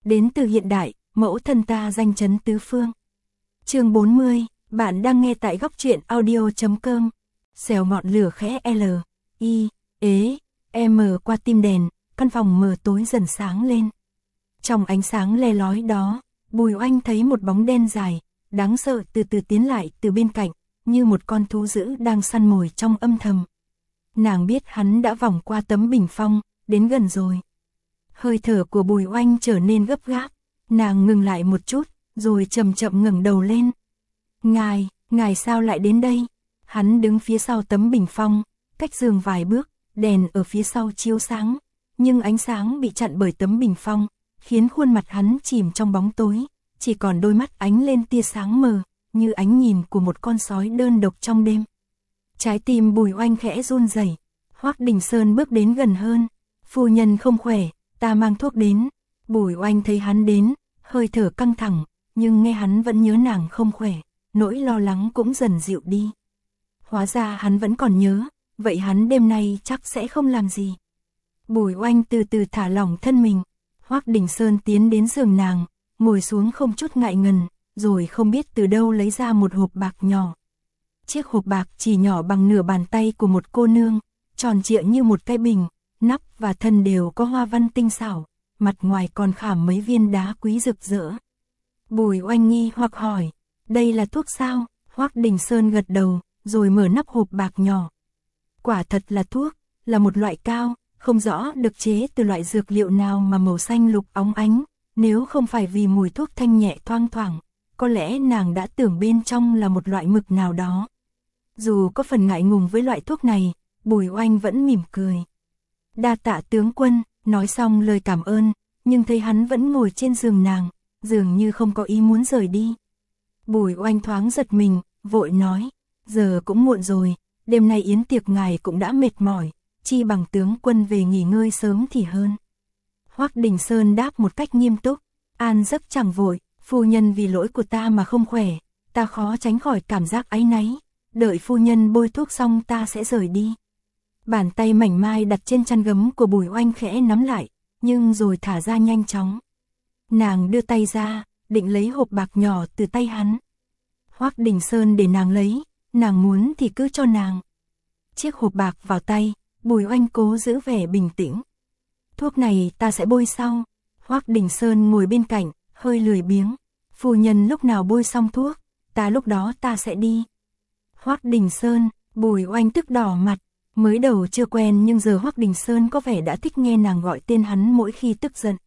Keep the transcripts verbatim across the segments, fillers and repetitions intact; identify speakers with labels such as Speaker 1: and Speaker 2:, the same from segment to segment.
Speaker 1: đến từ hiện đại, mẫu thân ta danh chấn tứ phương. Chương bốn mươi, bạn đang nghe tại góc truyện audio chấm com. Xèo ngọn lửa khẽ L, I, ế, M qua tim đèn, căn phòng mờ tối dần sáng lên. Trong ánh sáng le lói đó, Bùi Oanh thấy một bóng đen dài, đáng sợ từ từ tiến lại từ bên cạnh, như một con thú dữ đang săn mồi trong âm thầm. Nàng biết hắn đã vòng qua tấm bình phong, đến gần rồi. Hơi thở của Bùi Oanh trở nên gấp gáp, nàng ngừng lại một chút, rồi chậm chậm ngẩng đầu lên. Ngài, ngài sao lại đến đây? Hắn đứng phía sau tấm bình phong, cách giường vài bước, đèn ở phía sau chiếu sáng, nhưng ánh sáng bị chặn bởi tấm bình phong, khiến khuôn mặt hắn chìm trong bóng tối, chỉ còn đôi mắt ánh lên tia sáng mờ, như ánh nhìn của một con sói đơn độc trong đêm. Trái tim Bùi Oanh khẽ run rẩy. Hoắc Đình Sơn bước đến gần hơn. Phu nhân không khỏe, ta mang thuốc đến. Bùi Oanh thấy hắn đến, hơi thở căng thẳng, nhưng nghe hắn vẫn nhớ nàng không khỏe, nỗi lo lắng cũng dần dịu đi. Hóa ra hắn vẫn còn nhớ, vậy hắn đêm nay chắc sẽ không làm gì. Bùi Oanh từ từ thả lỏng thân mình. Hoắc Đình Sơn tiến đến giường nàng, ngồi xuống không chút ngại ngần, rồi không biết từ đâu lấy ra một hộp bạc nhỏ. Chiếc hộp bạc chỉ nhỏ bằng nửa bàn tay của một cô nương, tròn trịa như một cái bình, nắp và thân đều có hoa văn tinh xảo, mặt ngoài còn khảm mấy viên đá quý rực rỡ. Bùi Oanh nghi hoặc hỏi, đây là thuốc sao? Hoắc Đình Sơn gật đầu, rồi mở nắp hộp bạc nhỏ. Quả thật là thuốc, là một loại cao, không rõ được chế từ loại dược liệu nào mà màu xanh lục óng ánh, nếu không phải vì mùi thuốc thanh nhẹ thoang thoảng, có lẽ nàng đã tưởng bên trong là một loại mực nào đó. Dù có phần ngại ngùng với loại thuốc này, Bùi Oanh vẫn mỉm cười. Đa tạ tướng quân, nói xong lời cảm ơn, nhưng thấy hắn vẫn ngồi trên giường nàng, dường như không có ý muốn rời đi. Bùi Oanh thoáng giật mình, vội nói, giờ cũng muộn rồi, đêm nay yến tiệc ngài cũng đã mệt mỏi, chi bằng tướng quân về nghỉ ngơi sớm thì hơn. Hoắc Đình Sơn đáp một cách nghiêm túc, an giấc chẳng vội, phu nhân vì lỗi của ta mà không khỏe, ta khó tránh khỏi cảm giác áy náy, đợi phu nhân bôi thuốc xong ta sẽ rời đi. Bàn tay mảnh mai đặt trên chăn gấm của Bùi Oanh khẽ nắm lại, nhưng rồi thả ra nhanh chóng. Nàng đưa tay ra, định lấy hộp bạc nhỏ từ tay hắn. Hoắc Đình Sơn để nàng lấy, nàng muốn thì cứ cho nàng. Chiếc hộp bạc vào tay, Bùi Oanh cố giữ vẻ bình tĩnh. Thuốc này ta sẽ bôi sau. Hoắc Đình Sơn ngồi bên cạnh, hơi lười biếng. Phu nhân lúc nào bôi xong thuốc, ta lúc đó ta sẽ đi. Hoắc Đình Sơn, Bùi Oanh tức đỏ mặt. Mới đầu chưa quen nhưng giờ Hoắc Đình Sơn có vẻ đã thích nghe nàng gọi tên hắn mỗi khi tức giận.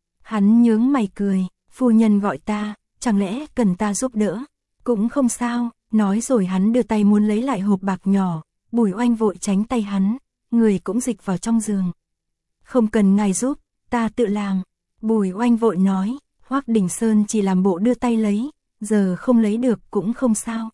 Speaker 1: Hắn nhướng mày cười, phu nhân gọi ta, chẳng lẽ cần ta giúp đỡ? Cũng không sao, nói rồi hắn đưa tay muốn lấy lại hộp bạc nhỏ, Bùi Oanh vội tránh tay hắn, người cũng dịch vào trong giường. Không cần ngài giúp, ta tự làm. Bùi Oanh vội nói, Hoắc Đình Sơn chỉ làm bộ đưa tay lấy, giờ không lấy được cũng không sao.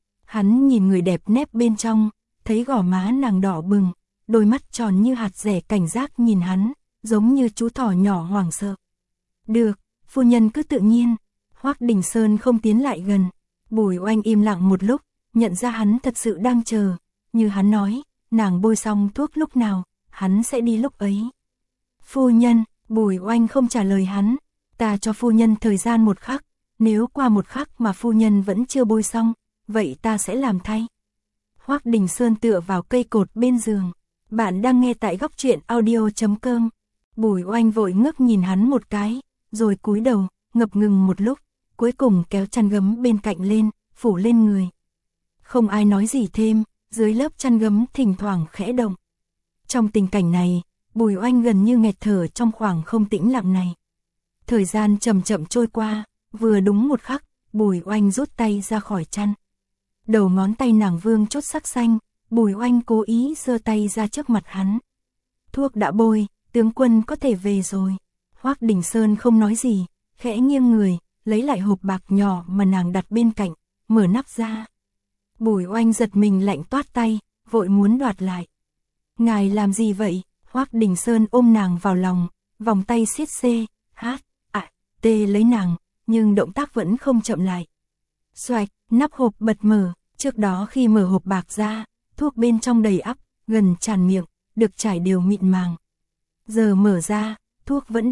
Speaker 1: Hắn nhìn người đẹp nép bên trong, thấy gò má nàng đỏ bừng, đôi mắt tròn như hạt dẻ cảnh giác nhìn hắn, giống như chú thỏ nhỏ hoảng sợ. Được, phu nhân cứ tự nhiên. Hoắc Đình Sơn không tiến lại gần. Bùi Oanh im lặng một lúc, nhận ra hắn thật sự đang chờ, như hắn nói, nàng bôi xong thuốc lúc nào, hắn sẽ đi lúc ấy. Phu nhân, Bùi Oanh không trả lời hắn, ta cho phu nhân thời gian một khắc, nếu qua một khắc mà phu nhân vẫn chưa bôi xong, vậy ta sẽ làm thay. Hoắc Đình Sơn tựa vào cây cột bên giường. Bạn đang nghe tại góc truyện audio chấm com. Bùi Oanh vội ngước nhìn hắn một cái, rồi cúi đầu, ngập ngừng một lúc, cuối cùng kéo chăn gấm bên cạnh lên, phủ lên người. Không ai nói gì thêm, dưới lớp chăn gấm thỉnh thoảng khẽ động. Trong tình cảnh này, Bùi Oanh gần như nghẹt thở trong khoảng không tĩnh lặng này. Thời gian chậm chậm trôi qua, vừa đúng một khắc, Bùi Oanh rút tay ra khỏi chăn. Đầu ngón tay nàng vương chốt sắc xanh, Bùi Oanh cố ý giơ tay ra trước mặt hắn. Thuốc đã bôi, tướng quân có thể về rồi. Hoắc Đình Sơn không nói gì, khẽ nghiêng người, lấy lại hộp bạc nhỏ mà nàng đặt bên cạnh, mở nắp ra. Bùi Oanh giật mình lạnh toát tay, vội muốn đoạt lại. Ngài làm gì vậy? Hoắc Đình Sơn ôm nàng vào lòng, vòng tay siết xê, hát, à, tê lấy nàng, nhưng động tác vẫn không chậm lại. Xoạch, nắp hộp bật mở, trước đó khi mở hộp bạc ra, thuốc bên trong đầy ắp, gần tràn miệng, được trải đều mịn màng. Giờ mở ra, thuốc vẫn đầy,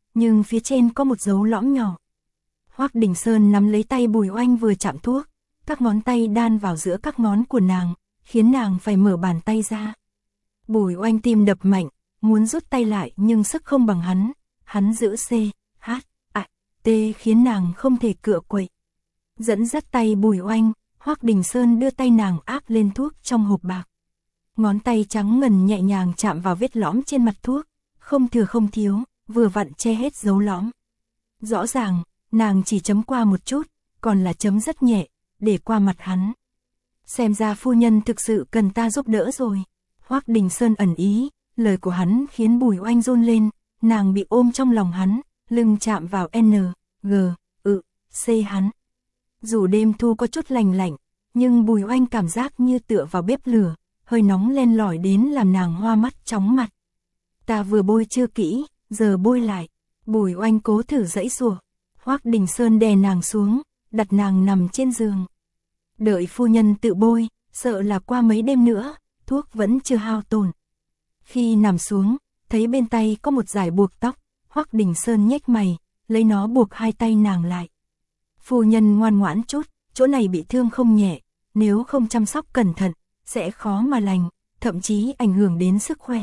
Speaker 1: nhưng phía trên có một dấu lõm nhỏ. Hoắc Đình Sơn nắm lấy tay Bùi Oanh vừa chạm thuốc, các ngón tay đan vào giữa các ngón của nàng, khiến nàng phải mở bàn tay ra. Bùi Oanh tim đập mạnh, muốn rút tay lại nhưng sức không bằng hắn, hắn giữ C, H, A, T khiến nàng không thể cựa quậy. Dẫn dắt tay Bùi Oanh, Hoắc Đình Sơn đưa tay nàng áp lên thuốc trong hộp bạc. Ngón tay trắng ngần nhẹ nhàng chạm vào vết lõm trên mặt thuốc, không thừa không thiếu, vừa vặn che hết dấu lõm. Rõ ràng, nàng chỉ chấm qua một chút, còn là chấm rất nhẹ, để qua mặt hắn. Xem ra phu nhân thực sự cần ta giúp đỡ rồi. Hoắc Đình Sơn ẩn ý, lời của hắn khiến Bùi Oanh run lên, nàng bị ôm trong lòng hắn, lưng chạm vào N, G, ự, C hắn. Dù đêm thu có chút lành lạnh, nhưng Bùi Oanh cảm giác như tựa vào bếp lửa, hơi nóng len lỏi đến làm nàng hoa mắt chóng mặt. Ta vừa bôi chưa kỹ, giờ bôi lại. Bùi Oanh cố thử giãy giụa. Hoắc Đình Sơn đè nàng xuống, đặt nàng nằm trên giường. Đợi phu nhân tự bôi, sợ là qua mấy đêm nữa, thuốc vẫn chưa hao tổn. Khi nằm xuống, thấy bên tay có một dải buộc tóc, Hoắc Đình Sơn nhếch mày, lấy nó buộc hai tay nàng lại. Phu nhân ngoan ngoãn chút, chỗ này bị thương không nhẹ, nếu không chăm sóc cẩn thận, sẽ khó mà lành, thậm chí ảnh hưởng đến sức khỏe.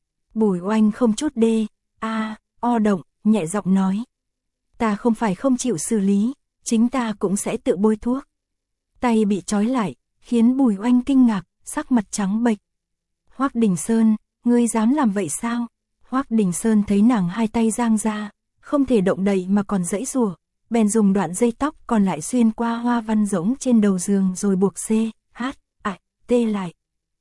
Speaker 1: Bùi Oanh không chút đê, a, o động, nhẹ giọng nói. Ta không phải không chịu xử lý, chính ta cũng sẽ tự bôi thuốc. Tay bị trói lại, khiến Bùi Oanh kinh ngạc, sắc mặt trắng bệch. Hoắc Đình Sơn, ngươi dám làm vậy sao? Hoắc Đình Sơn thấy nàng hai tay giang ra, không thể động đậy mà còn giãy giụa, bèn dùng đoạn dây tóc còn lại xuyên qua hoa văn rỗng trên đầu giường rồi buộc C, H, A, T lại.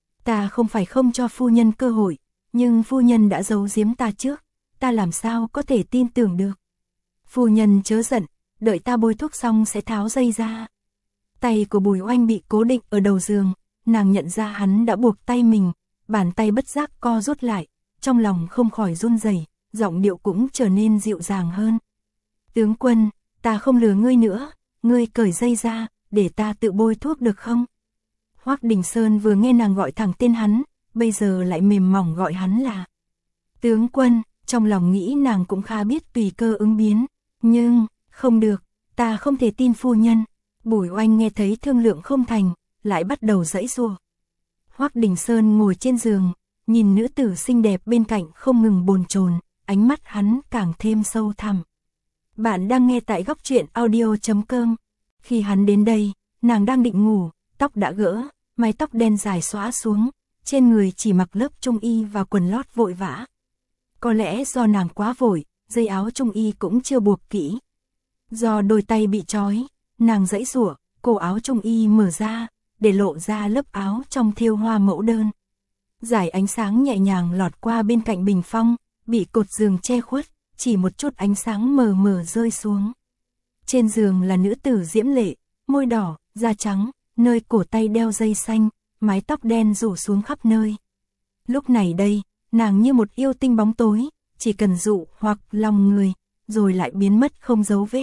Speaker 1: Ta không phải không cho phu nhân cơ hội, nhưng phu nhân đã giấu giếm ta trước, ta làm sao có thể tin tưởng được. Phu nhân chớ giận, đợi ta bôi thuốc xong sẽ tháo dây ra. Tay của Bùi Oanh bị cố định ở đầu giường, nàng nhận ra hắn đã buộc tay mình, bàn tay bất giác co rút lại, trong lòng không khỏi run rẩy, giọng điệu cũng trở nên dịu dàng hơn. Tướng quân, ta không lừa ngươi nữa, ngươi cởi dây ra, để ta tự bôi thuốc được không? Hoắc Đình Sơn vừa nghe nàng gọi thẳng tên hắn, bây giờ lại mềm mỏng gọi hắn là tướng quân, trong lòng nghĩ nàng cũng khá biết tùy cơ ứng biến, nhưng, không được, ta không thể tin phu nhân. Bùi Oanh nghe thấy thương lượng không thành, lại bắt đầu giãy giụa. Hoắc Đình Sơn ngồi trên giường, nhìn nữ tử xinh đẹp bên cạnh không ngừng bồn chồn, ánh mắt hắn càng thêm sâu thẳm. Bạn đang nghe tại góc truyện audio chấm com. Khi hắn đến đây, nàng đang định ngủ, tóc đã gỡ, mái tóc đen dài xõa xuống, trên người chỉ mặc lớp trung y và quần lót vội vã. Có lẽ do nàng quá vội, dây áo trung y cũng chưa buộc kỹ. Do đôi tay bị trói, nàng giãy giụa, cổ áo trung y mở ra, để lộ ra lớp áo trong thêu hoa mẫu đơn. Dải ánh sáng nhẹ nhàng lọt qua bên cạnh bình phong, bị cột giường che khuất, chỉ một chút ánh sáng mờ mờ rơi xuống. Trên giường là nữ tử diễm lệ, môi đỏ, da trắng, nơi cổ tay đeo dây xanh, mái tóc đen rủ xuống khắp nơi. Lúc này đây, nàng như một yêu tinh bóng tối, chỉ cần dụ hoặc lòng người, rồi lại biến mất không dấu vết.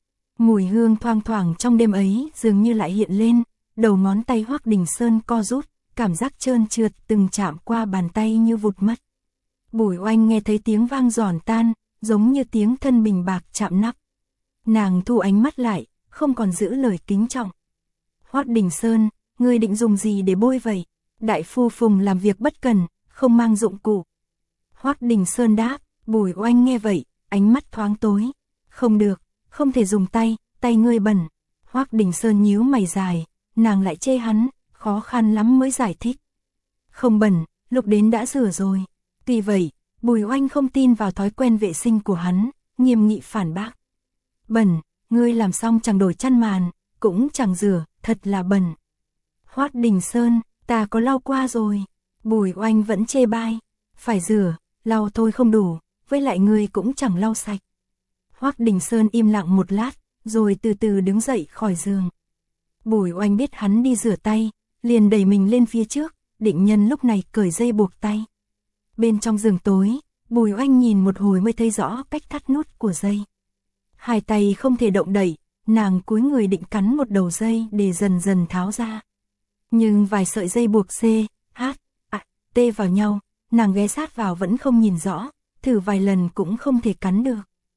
Speaker 1: Mùi hương thoang thoảng trong đêm ấy dường như lại hiện lên, đầu ngón tay Hoắc Đình Sơn co rút, cảm giác trơn trượt từng chạm qua bàn tay như vụt mất. Bùi Oanh nghe thấy tiếng vang giòn tan, giống như tiếng thân bình bạc chạm nắp. Nàng thu ánh mắt lại, không còn giữ lời kính trọng. Hoắc Đình Sơn, ngươi định dùng gì để bôi vậy? Đại phu Phùng làm việc bất cần, không mang dụng cụ. Hoắc Đình Sơn đáp. Bùi Oanh nghe vậy, ánh mắt thoáng tối. Không được, không thể dùng tay, tay ngươi bẩn. Hoắc Đình Sơn nhíu mày dài, nàng lại chê hắn, khó khăn lắm mới giải thích. Không bẩn, lúc đến đã rửa rồi. Tuy vậy, Bùi Oanh không tin vào thói quen vệ sinh của hắn, nghiêm nghị phản bác. Bẩn, ngươi làm xong chẳng đổi chăn màn, cũng chẳng rửa, thật là bẩn. Hoắc Đình Sơn, ta có lau qua rồi. Bùi Oanh vẫn chê bai, phải rửa, lau thôi không đủ, với lại ngươi cũng chẳng lau sạch. Hoắc Đình Sơn im lặng một lát, rồi từ từ đứng dậy khỏi giường. Bùi Oanh biết hắn đi rửa tay, liền đẩy mình lên phía trước, định nhân lúc này cởi dây buộc tay. Bên trong giường tối, Bùi Oanh nhìn một hồi mới thấy rõ cách thắt nút của dây. Hai tay không thể động đậy, nàng cúi người định cắn một đầu dây để dần dần tháo ra. Nhưng vài sợi dây buộc C, H, A, T vào nhau, nàng ghé sát vào vẫn không nhìn rõ, thử vài lần cũng không thể cắn được.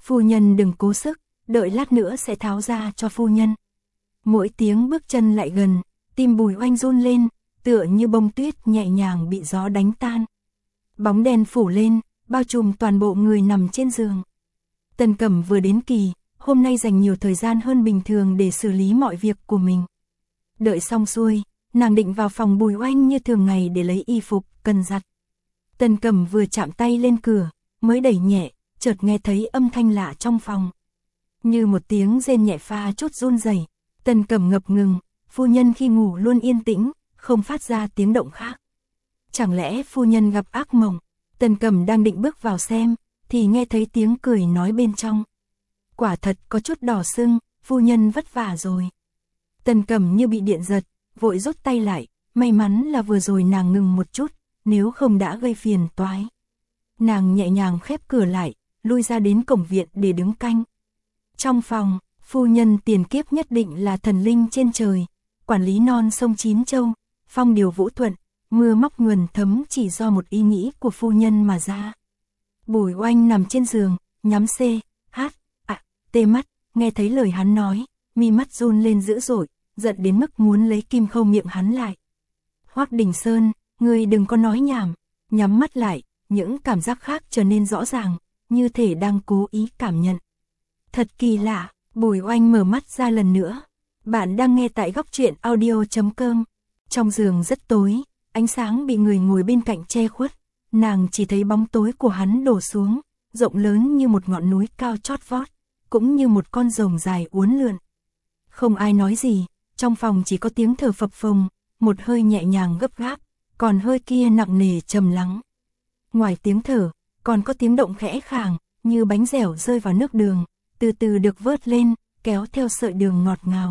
Speaker 1: Phu nhân đừng cố sức, đợi lát nữa sẽ tháo ra cho phu nhân. Mỗi tiếng bước chân lại gần, tim Bùi Oanh run lên, tựa như bông tuyết nhẹ nhàng bị gió đánh tan. Bóng đen phủ lên, bao trùm toàn bộ người nằm trên giường. Tần Cẩm vừa đến kỳ, hôm nay dành nhiều thời gian hơn bình thường để xử lý mọi việc của mình. Đợi xong xuôi, nàng định vào phòng Bùi Oanh như thường ngày để lấy y phục, cần giặt. Tần Cẩm vừa chạm tay lên cửa, mới đẩy nhẹ, chợt nghe thấy âm thanh lạ trong phòng. Như một tiếng rên nhẹ pha chút run rẩy. Tần Cẩm ngập ngừng, phu nhân khi ngủ luôn yên tĩnh, không phát ra tiếng động khác. Chẳng lẽ phu nhân gặp ác mộng? Tần Cẩm đang định bước vào xem, thì nghe thấy tiếng cười nói bên trong. Quả thật có chút đỏ sưng, phu nhân vất vả rồi. Tần Cẩm như bị điện giật, vội rút tay lại, may mắn là vừa rồi nàng ngừng một chút, nếu không đã gây phiền toái. Nàng nhẹ nhàng khép cửa lại, lui ra đến cổng viện để đứng canh. Trong phòng, phu nhân tiền kiếp nhất định là thần linh trên trời, quản lý non sông Chín Châu, phong điều vũ thuận, mưa móc nguồn thấm chỉ do một ý nghĩ của phu nhân mà ra. Bùi Oanh nằm trên giường, nhắm c, hát, ạ, tê mắt, nghe thấy lời hắn nói, mi mắt run lên dữ dội, giận đến mức muốn lấy kim khâu miệng hắn lại. Hoắc Đình Sơn, ngươi đừng có nói nhảm, nhắm mắt lại, những cảm giác khác trở nên rõ ràng, như thể đang cố ý cảm nhận. Thật kỳ lạ, Bùi Oanh mở mắt ra lần nữa. Bạn đang nghe tại góc truyện audio chấm com. Trong giường rất tối, ánh sáng bị người ngồi bên cạnh che khuất, nàng chỉ thấy bóng tối của hắn đổ xuống, rộng lớn như một ngọn núi cao chót vót, cũng như một con rồng dài uốn lượn. Không ai nói gì, trong phòng chỉ có tiếng thở phập phồng, một hơi nhẹ nhàng gấp gáp, còn hơi kia nặng nề trầm lắng. Ngoài tiếng thở, còn có tiếng động khẽ khàng, như bánh dẻo rơi vào nước đường, từ từ được vớt lên, kéo theo sợi đường ngọt ngào.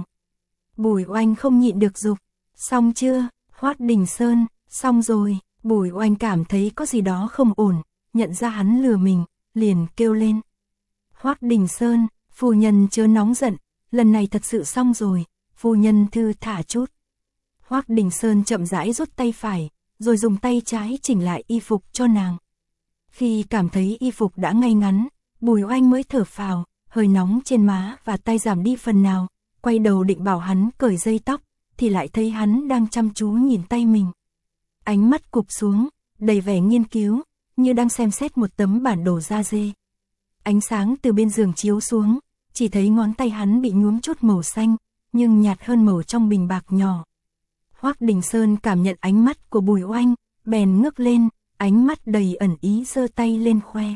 Speaker 1: Bùi Oanh không nhịn được dục, xong chưa, Hoắc Đình Sơn, xong rồi. Bùi Oanh cảm thấy có gì đó không ổn, nhận ra hắn lừa mình, liền kêu lên. Hoắc Đình Sơn, phu nhân chớ nóng giận, lần này thật sự xong rồi, phu nhân thư thả chút. Hoắc Đình Sơn chậm rãi rút tay phải, rồi dùng tay trái chỉnh lại y phục cho nàng. Khi cảm thấy y phục đã ngay ngắn, Bùi Oanh mới thở phào, hơi nóng trên má và tay giảm đi phần nào, quay đầu định bảo hắn cởi dây tóc, thì lại thấy hắn đang chăm chú nhìn tay mình. Ánh mắt cụp xuống, đầy vẻ nghiên cứu, như đang xem xét một tấm bản đồ da dê. Ánh sáng từ bên giường chiếu xuống, chỉ thấy ngón tay hắn bị nhuốm chút màu xanh, nhưng nhạt hơn màu trong bình bạc nhỏ. Hoắc Đình Sơn cảm nhận ánh mắt của Bùi Oanh, bèn ngước lên, ánh mắt đầy ẩn ý giơ tay lên khoe.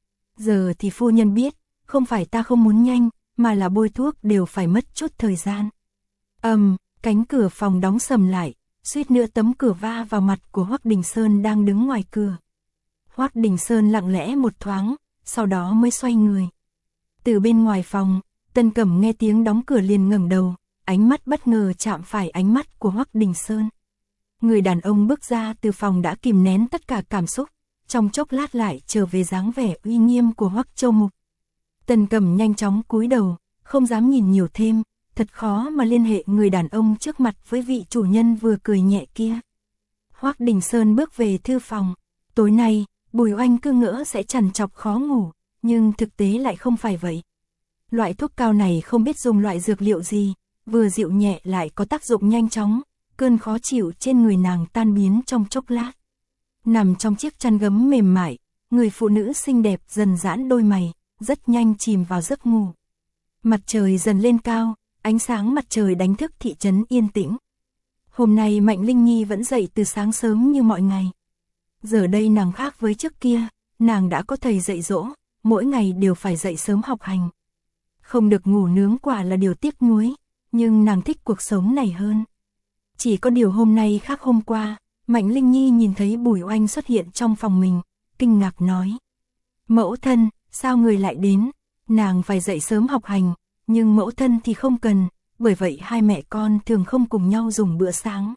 Speaker 1: Giờ thì phu nhân biết, không phải ta không muốn nhanh, mà là bôi thuốc đều phải mất chút thời gian. Ầm, um, cánh cửa phòng đóng sầm lại, suýt nữa tấm cửa va vào mặt của Hoắc Đình Sơn đang đứng ngoài cửa. Hoắc Đình Sơn lặng lẽ một thoáng, sau đó mới xoay người. Từ bên ngoài phòng, Tần Cẩm nghe tiếng đóng cửa liền ngẩng đầu, ánh mắt bất ngờ chạm phải ánh mắt của Hoắc Đình Sơn. Người đàn ông bước ra từ phòng đã kìm nén tất cả cảm xúc, trong chốc lát lại trở về dáng vẻ uy nghiêm của Hoắc Châu Mục. Tần Cẩm nhanh chóng cúi đầu, không dám nhìn nhiều thêm, thật khó mà liên hệ người đàn ông trước mặt với vị chủ nhân vừa cười nhẹ kia. Hoắc Đình Sơn bước về thư phòng, tối nay, Bùi Oanh cứ ngỡ sẽ trằn trọc khó ngủ, nhưng thực tế lại không phải vậy. Loại thuốc cao này không biết dùng loại dược liệu gì, vừa dịu nhẹ lại có tác dụng nhanh chóng, cơn khó chịu trên người nàng tan biến trong chốc lát. Nằm trong chiếc chăn gấm mềm mại, người phụ nữ xinh đẹp dần giãn đôi mày, rất nhanh chìm vào giấc ngủ. Mặt trời dần lên cao, ánh sáng mặt trời đánh thức thị trấn yên tĩnh. Hôm nay Mạnh Linh Nhi vẫn dậy từ sáng sớm như mọi ngày. Giờ đây nàng khác với trước kia, nàng đã có thầy dạy dỗ, mỗi ngày đều phải dậy sớm học hành. Không được ngủ nướng quả là điều tiếc nuối, nhưng nàng thích cuộc sống này hơn. Chỉ có điều hôm nay khác hôm qua, Mạnh Linh Nhi nhìn thấy Bùi Oanh xuất hiện trong phòng mình, kinh ngạc nói. Mẫu thân, sao người lại đến? Nàng phải dậy sớm học hành, nhưng mẫu thân thì không cần, bởi vậy hai mẹ con thường không cùng nhau dùng bữa sáng.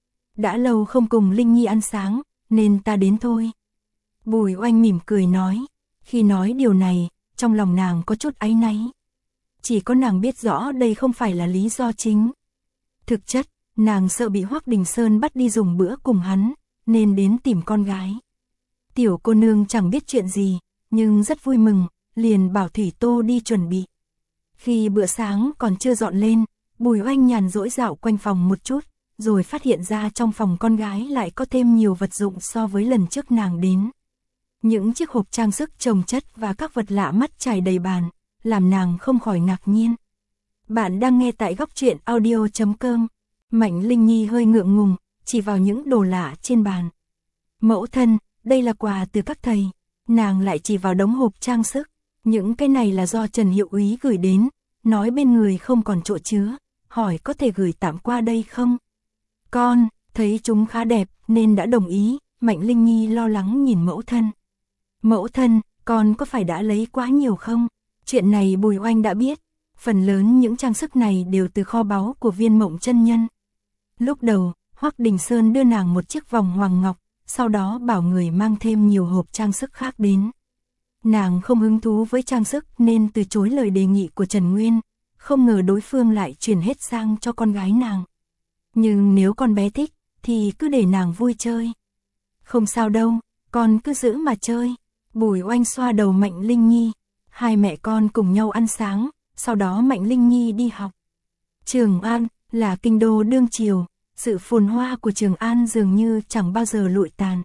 Speaker 1: Đã lâu không cùng Linh Nhi ăn sáng, nên ta đến thôi. Bùi Oanh mỉm cười nói, khi nói điều này, trong lòng nàng có chút áy náy. Chỉ có nàng biết rõ đây không phải là lý do chính. Thực chất, nàng sợ bị Hoắc Đình Sơn bắt đi dùng bữa cùng hắn, nên đến tìm con gái. Tiểu cô nương chẳng biết chuyện gì, nhưng rất vui mừng, liền bảo Thủy Tô đi chuẩn bị. Khi bữa sáng còn chưa dọn lên, Bùi Oanh nhàn rỗi dạo quanh phòng một chút, rồi phát hiện ra trong phòng con gái lại có thêm nhiều vật dụng so với lần trước nàng đến. Những chiếc hộp trang sức chồng chất và các vật lạ mắt trải đầy bàn, làm nàng không khỏi ngạc nhiên. Bạn đang nghe tại góc truyện audio chấm com. Mạnh Linh Nhi hơi ngượng ngùng, chỉ vào những đồ lạ trên bàn. Mẫu thân, đây là quà từ các thầy. Nàng lại chỉ vào đống hộp trang sức. Những cái này là do Trần Hiệu Úy gửi đến, nói bên người không còn chỗ chứa, hỏi có thể gửi tạm qua đây không? Con, thấy chúng khá đẹp nên đã đồng ý. Mạnh Linh Nhi lo lắng nhìn mẫu thân. Mẫu thân, con có phải đã lấy quá nhiều không? Chuyện này Bùi Oanh đã biết. Phần lớn những trang sức này đều từ kho báu của Viên Mộng chân nhân. Lúc đầu, Hoắc Đình Sơn đưa nàng một chiếc vòng hoàng ngọc, sau đó bảo người mang thêm nhiều hộp trang sức khác đến. Nàng không hứng thú với trang sức nên từ chối lời đề nghị của Trần Nguyên, không ngờ đối phương lại chuyển hết sang cho con gái nàng. Nhưng nếu con bé thích, thì cứ để nàng vui chơi. Không sao đâu, con cứ giữ mà chơi. Bùi Oanh xoa đầu Mạnh Linh Nhi, hai mẹ con cùng nhau ăn sáng, sau đó Mạnh Linh Nhi đi học. Trường An là kinh đô đương triều, sự phồn hoa của Trường An dường như chẳng bao giờ lụi tàn.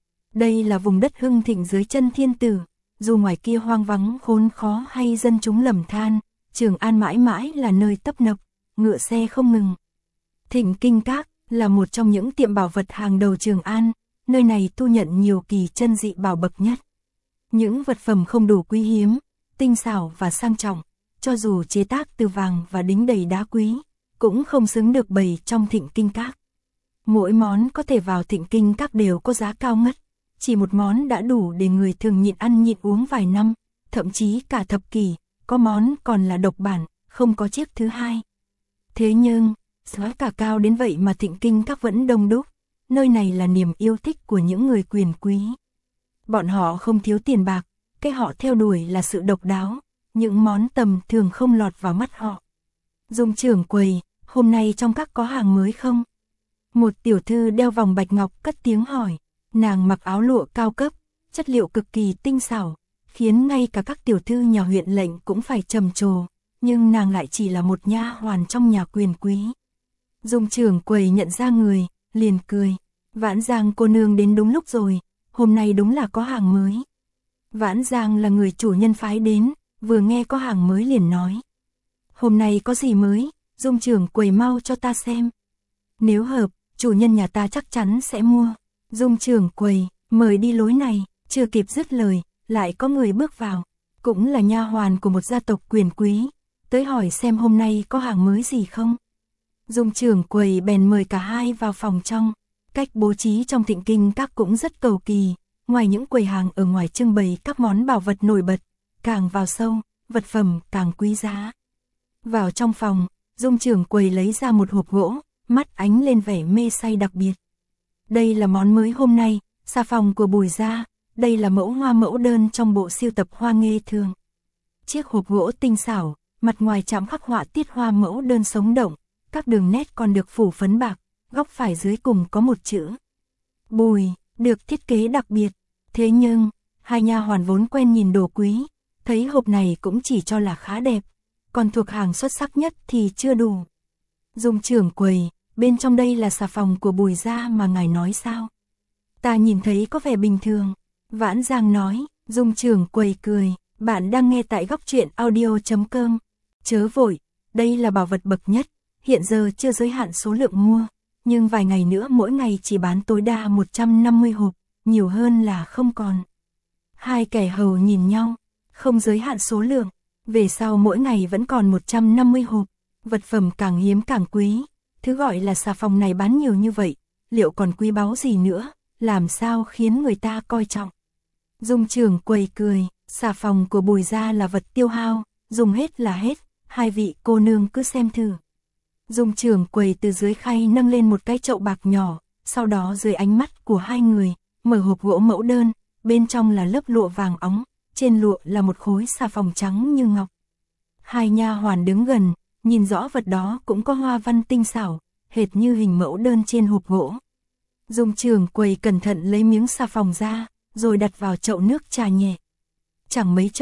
Speaker 1: Đây là vùng đất hưng thịnh dưới chân thiên tử, dù ngoài kia hoang vắng khốn khó hay dân chúng lầm than, Trường An mãi mãi là nơi tấp nập, ngựa xe không ngừng. Thịnh Kinh Các là một trong những tiệm bảo vật hàng đầu Trường An, nơi này thu nhận nhiều kỳ chân dị bảo bậc nhất. Những vật phẩm không đủ quý hiếm, tinh xảo và sang trọng, cho dù chế tác từ vàng và đính đầy đá quý, cũng không xứng được bày trong Thịnh Kinh Các. Mỗi món có thể vào Thịnh Kinh Các đều có giá cao ngất, chỉ một món đã đủ để người thường nhịn ăn nhịn uống vài năm, thậm chí cả thập kỷ, có món còn là độc bản, không có chiếc thứ hai. Thế nhưng, giá cả cao đến vậy mà Thịnh Kinh Các vẫn đông đúc, nơi này là niềm yêu thích của những người quyền quý. Bọn họ không thiếu tiền bạc, cái họ theo đuổi là sự độc đáo, những món tầm thường không lọt vào mắt họ. Dung trưởng quầy, hôm nay trong các có hàng mới không? Một tiểu thư đeo vòng bạch ngọc cất tiếng hỏi, nàng mặc áo lụa cao cấp, chất liệu cực kỳ tinh xảo, khiến ngay cả các tiểu thư nhà huyện lệnh cũng phải trầm trồ, nhưng nàng lại chỉ là một nha hoàn trong nhà quyền quý. Dung trưởng quầy nhận ra người, liền cười, Vãn Giang cô nương đến đúng lúc rồi, hôm nay đúng là có hàng mới. Vãn Giang là người chủ nhân phái đến, vừa nghe có hàng mới liền nói. Hôm nay có gì mới, Dung trưởng quầy mau cho ta xem. Nếu hợp, chủ nhân nhà ta chắc chắn sẽ mua. Dung trưởng quầy, mời đi lối này, chưa kịp dứt lời, lại có người bước vào. Cũng là nha hoàn của một gia tộc quyền quý, tới hỏi xem hôm nay có hàng mới gì không. Dung trưởng quầy bèn mời cả hai vào phòng trong. Cách bố trí trong Thịnh Kinh Các cũng rất cầu kỳ, ngoài những quầy hàng ở ngoài trưng bày các món bảo vật nổi bật, càng vào sâu, vật phẩm càng quý giá. Vào trong phòng, Dung trưởng quầy lấy ra một hộp gỗ, mắt ánh lên vẻ mê say đặc biệt. Đây là món mới hôm nay, xà phòng của Bùi gia, đây là mẫu hoa mẫu đơn trong bộ siêu tập hoa nghê thường. Chiếc hộp gỗ tinh xảo, mặt ngoài chạm khắc họa tiết hoa mẫu đơn sống động, các đường nét còn được phủ phấn bạc, góc phải dưới cùng có một chữ Bùi, được thiết kế đặc biệt. Thế nhưng, hai nha hoàn vốn quen nhìn đồ quý, thấy hộp này cũng chỉ cho là khá đẹp, còn thuộc hàng xuất sắc nhất thì chưa đủ. Dung trưởng quầy, bên trong đây là xà phòng của Bùi gia mà ngài nói sao? Ta nhìn thấy có vẻ bình thường. Vãn Giang nói. Dung trưởng quầy cười, bạn đang nghe tại góc truyện audio chấm com. Chớ vội, đây là bảo vật bậc nhất, hiện giờ chưa giới hạn số lượng mua, nhưng vài ngày nữa mỗi ngày chỉ bán tối đa một trăm năm mươi hộp, nhiều hơn là không còn. Hai kẻ hầu nhìn nhau, không giới hạn số lượng, về sau mỗi ngày vẫn còn một trăm năm mươi hộp, vật phẩm càng hiếm càng quý, thứ gọi là xà phòng này bán nhiều như vậy, liệu còn quý báu gì nữa, làm sao khiến người ta coi trọng. Dung trưởng quầy cười, xà phòng của Bùi gia là vật tiêu hao, dùng hết là hết, hai vị cô nương cứ xem thử. Dung trưởng quầy từ dưới khay nâng lên một cái chậu bạc nhỏ, sau đó dưới ánh mắt của hai người, mở hộp gỗ mẫu đơn, bên trong là lớp lụa vàng óng, trên lụa là một khối xà phòng trắng như ngọc. Hai nha hoàn đứng gần, nhìn rõ vật đó cũng có hoa văn tinh xảo, hệt như hình mẫu đơn trên hộp gỗ. Dung trưởng quầy cẩn thận lấy miếng xà phòng ra, rồi đặt vào chậu nước trà nhẹ. Chẳng mấy chốc,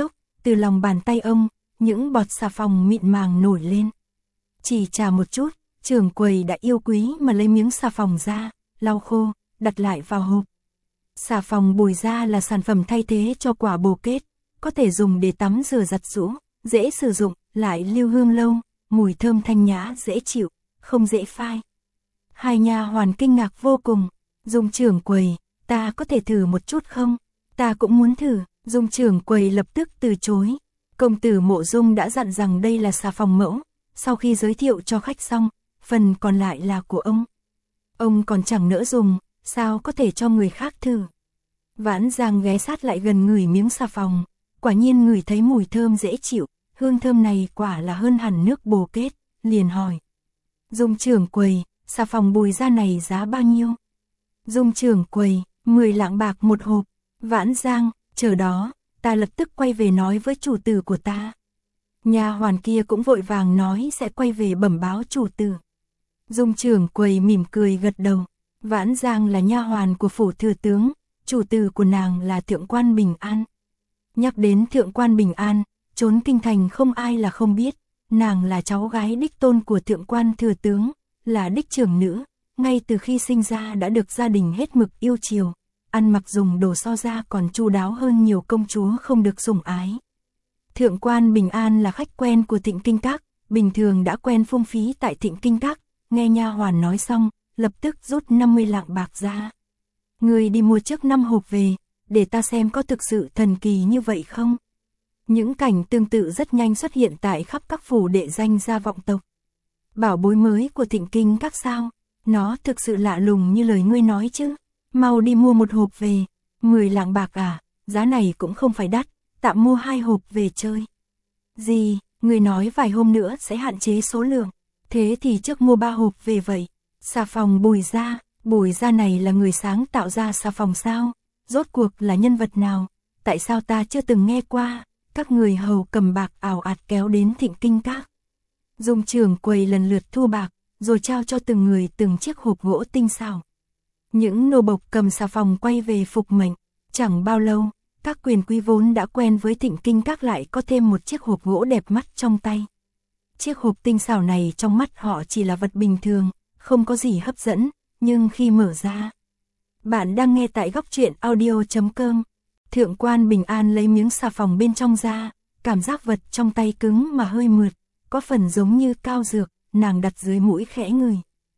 Speaker 1: từ lòng bàn tay ông, những bọt xà phòng mịn màng nổi lên. Chỉ chà một chút, trưởng quầy đã yêu quý mà lấy miếng xà phòng ra, lau khô, đặt lại vào hộp. Xà phòng Bùi Gia là sản phẩm thay thế cho quả bồ kết, có thể dùng để tắm rửa giặt giũ, dễ sử dụng, lại lưu hương lâu, mùi thơm thanh nhã dễ chịu, không dễ phai. Hai nha hoàn kinh ngạc vô cùng, Dung trưởng quầy, ta có thể thử một chút không? Ta cũng muốn thử. Dung trưởng quầy lập tức từ chối. Công tử Mộ Dung đã dặn rằng đây là xà phòng mẫu, sau khi giới thiệu cho khách xong, phần còn lại là của ông. Ông còn chẳng nỡ dùng, sao có thể cho người khác thử? Vãn Giang ghé sát lại gần ngửi miếng xà phòng, quả nhiên ngửi thấy mùi thơm dễ chịu, hương thơm này quả là hơn hẳn nước bồ kết, liền hỏi. Dung trưởng quầy, xà phòng Bùi Gia này giá bao nhiêu? Dung trưởng quầy, mười lạng bạc một hộp. Vãn Giang, chờ đó, ta lập tức quay về nói với chủ tử của ta. Nha hoàn kia cũng vội vàng nói sẽ quay về bẩm báo chủ tử. Dung trưởng quầy mỉm cười gật đầu. Vãn Giang là nha hoàn của phủ thừa tướng, chủ tử của nàng là thượng quan Bình An. Nhắc đến thượng quan Bình An, trốn kinh thành không ai là không biết, nàng là cháu gái đích tôn của thượng quan thừa tướng, là đích trưởng nữ, ngay từ khi sinh ra đã được gia đình hết mực yêu chiều, ăn mặc dùng đồ so ra còn chu đáo hơn nhiều công chúa không được sủng ái. Thượng quan Bình An là khách quen của Thịnh Kinh Các, bình thường đã quen phung phí tại Thịnh Kinh Các, nghe nha hoàn nói xong, lập tức rút năm mươi lạng bạc ra. Người đi mua trước năm hộp về, để ta xem có thực sự thần kỳ như vậy không? Những cảnh tương tự rất nhanh xuất hiện tại khắp các phủ đệ danh gia vọng tộc. Bảo bối mới của Thịnh Kinh Các sao? Nó thực sự lạ lùng như lời ngươi nói chứ? Mau đi mua một hộp về. mười lạng bạc à? Giá này cũng không phải đắt, tạm mua hai hộp về chơi. Gì? Ngươi nói vài hôm nữa sẽ hạn chế số lượng. Thế thì trước mua ba hộp về vậy. Xà phòng Bùi Gia, Bùi Gia này là người sáng tạo ra xà phòng sao? Rốt cuộc là nhân vật nào? Tại sao ta chưa từng nghe qua? Các người hầu cầm bạc ảo ạt kéo đến Thịnh Kinh Các. Dung trưởng quầy lần lượt thu bạc, rồi trao cho từng người từng chiếc hộp gỗ tinh xảo. Những nô bộc cầm xà phòng quay về phục mệnh, chẳng bao lâu, các quyền quý vốn đã quen với Thịnh Kinh Các lại có thêm một chiếc hộp gỗ đẹp mắt trong tay. Chiếc hộp tinh xảo này trong mắt họ chỉ là vật bình thường, không có gì hấp dẫn, nhưng khi mở ra. Bạn đang nghe tại góc truyện audio chấm com. Thượng quan Bình An lấy miếng xà phòng bên trong ra, cảm giác vật trong tay cứng mà hơi mượt, có phần giống như cao dược, nàng đặt dưới mũi khẽ ngửi.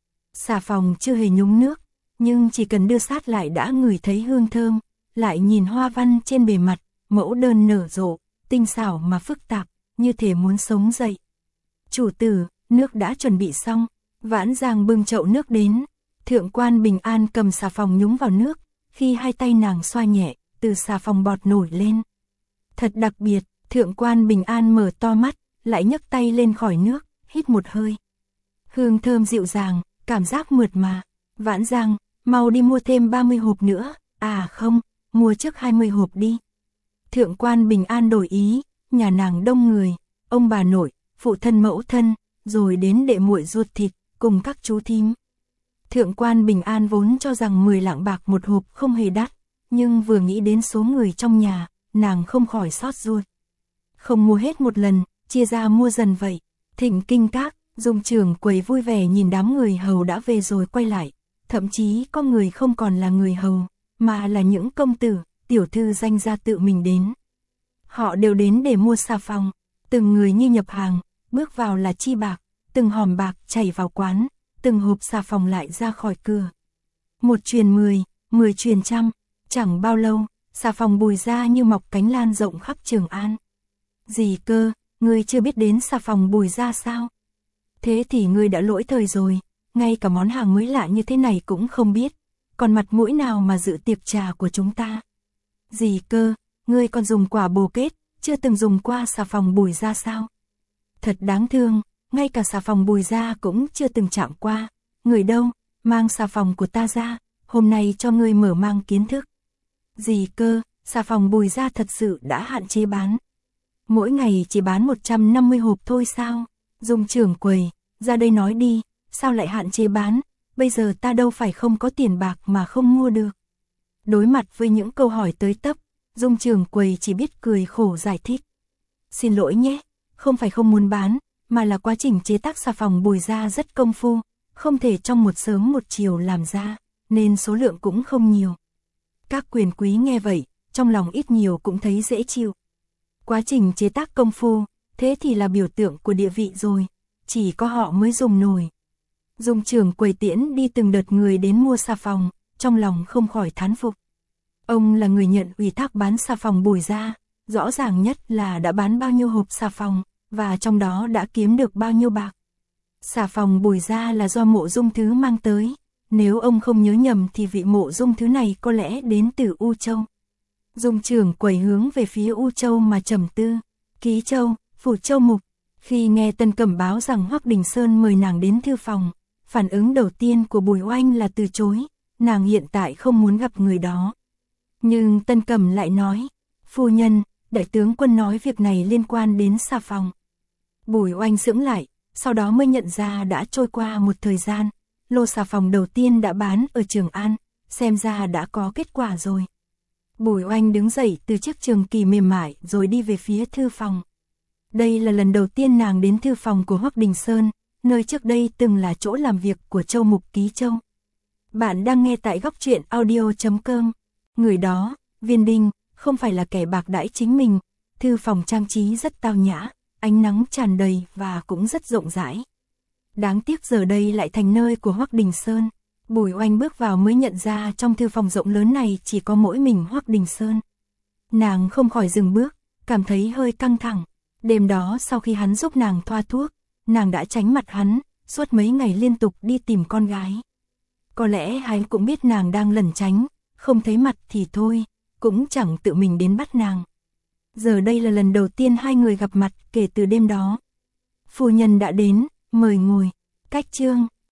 Speaker 1: Xà phòng chưa hề nhúng nước, nhưng chỉ cần đưa sát lại đã ngửi thấy hương thơm, lại nhìn hoa văn trên bề mặt, mẫu đơn nở rộ, tinh xảo mà phức tạp, như thể muốn sống dậy. Chủ tử, nước đã chuẩn bị xong, Vãn Giang bưng chậu nước đến, thượng quan Bình An cầm xà phòng nhúng vào nước, khi hai tay nàng xoa nhẹ, từ xà phòng bọt nổi lên. Thật đặc biệt, thượng quan Bình An mở to mắt, lại nhấc tay lên khỏi nước, hít một hơi. Hương thơm dịu dàng, cảm giác mượt mà. Vãn Giang, mau đi mua thêm ba mươi hộp nữa, à không, mua trước hai mươi hộp đi. Thượng quan Bình An đổi ý, nhà nàng đông người, ông bà nội, phụ thân mẫu thân, rồi đến đệ muội ruột thịt, cùng các chú thím. Thượng quan Bình An vốn cho rằng mười lạng bạc một hộp không hề đắt, nhưng vừa nghĩ đến số người trong nhà, nàng không khỏi xót ruột. Không mua hết một lần, chia ra mua dần vậy. Thịnh Kinh Các, Dung trưởng quầy vui vẻ nhìn đám người hầu đã về rồi quay lại, thậm chí có người không còn là người hầu, mà là những công tử, tiểu thư danh gia tự mình đến. Họ đều đến để mua xà phòng, từng người như nhập hàng, bước vào là chi bạc, từng hòm bạc chảy vào quán, từng hộp xà phòng lại ra khỏi cửa. Một truyền mười, mười truyền trăm, chẳng bao lâu, xà phòng Bùi Gia như mọc cánh lan rộng khắp Trường An. Gì cơ, ngươi chưa biết đến xà phòng Bùi Gia sao? Thế thì ngươi đã lỗi thời rồi, ngay cả món hàng mới lạ như thế này cũng không biết, còn mặt mũi nào mà dự tiệc trà của chúng ta? Gì cơ, ngươi còn dùng quả bồ kết, chưa từng dùng qua xà phòng Bùi Gia sao? Thật đáng thương, ngay cả xà phòng Bùi Gia cũng chưa từng chạm qua. Người đâu, mang xà phòng của ta ra, hôm nay cho ngươi mở mang kiến thức. Gì cơ, xà phòng Bùi Gia thật sự đã hạn chế bán. Mỗi ngày chỉ bán một trăm năm mươi hộp thôi sao? Dung trưởng quầy, ra đây nói đi, sao lại hạn chế bán, bây giờ ta đâu phải không có tiền bạc mà không mua được. Đối mặt với những câu hỏi tới tấp, Dung trưởng quầy chỉ biết cười khổ giải thích. xin lỗi nhé, không phải không muốn bán, mà là quá trình chế tác xà phòng Bùi gia rất công phu, không thể trong một sớm một chiều làm ra, nên số lượng cũng không nhiều. Các quyền quý nghe vậy, trong lòng ít nhiều cũng thấy dễ chịu. Quá trình chế tác công phu, thế thì là biểu tượng của địa vị rồi, chỉ có họ mới dùng nổi. Dung trưởng quầy tiễn đi từng đợt người đến mua xà phòng, trong lòng không khỏi thán phục. Ông là người nhận ủy thác bán xà phòng Bùi gia, rõ ràng nhất là đã bán bao nhiêu hộp xà phòng, và trong đó đã kiếm được bao nhiêu bạc. Xà phòng Bùi gia là do Mộ Dung Thứ mang tới, nếu ông không nhớ nhầm thì vị Mộ Dung Thứ này có lẽ đến từ U Châu. Dung trưởng quầy hướng về phía U Châu mà trầm tư, Ký Châu, Phủ Châu Mục. Khi nghe Tân Cẩm báo rằng Hoắc Đình Sơn mời nàng đến thư phòng, phản ứng đầu tiên của Bùi Oanh là từ chối, nàng hiện tại không muốn gặp người đó. Nhưng Tân Cẩm lại nói, phu nhân, đại tướng quân nói việc này liên quan đến xà phòng. Bùi Oanh sững lại, sau đó mới nhận ra đã trôi qua một thời gian, lô xà phòng đầu tiên đã bán ở Trường An, xem ra đã có kết quả rồi. Bùi Oanh đứng dậy từ chiếc trường kỳ mềm mại rồi đi về phía thư phòng. Đây là lần đầu tiên nàng đến thư phòng của Hoắc Đình Sơn, nơi trước đây từng là chỗ làm việc của Châu Mục Ký Châu. Bạn đang nghe tại góc truyện audio chấm com. Người đó, Viên Đinh, không phải là kẻ bạc đãi chính mình, thư phòng trang trí rất tao nhã, ánh nắng tràn đầy và cũng rất rộng rãi. Đáng tiếc giờ đây lại thành nơi của Hoắc Đình Sơn. Bùi Oanh bước vào mới nhận ra trong thư phòng rộng lớn này chỉ có mỗi mình Hoắc Đình Sơn. Nàng không khỏi dừng bước, cảm thấy hơi căng thẳng. Đêm đó sau khi hắn giúp nàng thoa thuốc, nàng đã tránh mặt hắn, suốt mấy ngày liên tục đi tìm con gái. Có lẽ hắn cũng biết nàng đang lẩn tránh, không thấy mặt thì thôi, cũng chẳng tự mình đến bắt nàng. Giờ đây là lần đầu tiên hai người gặp mặt kể từ đêm đó. Phu nhân đã đến, mời ngồi. Cách chương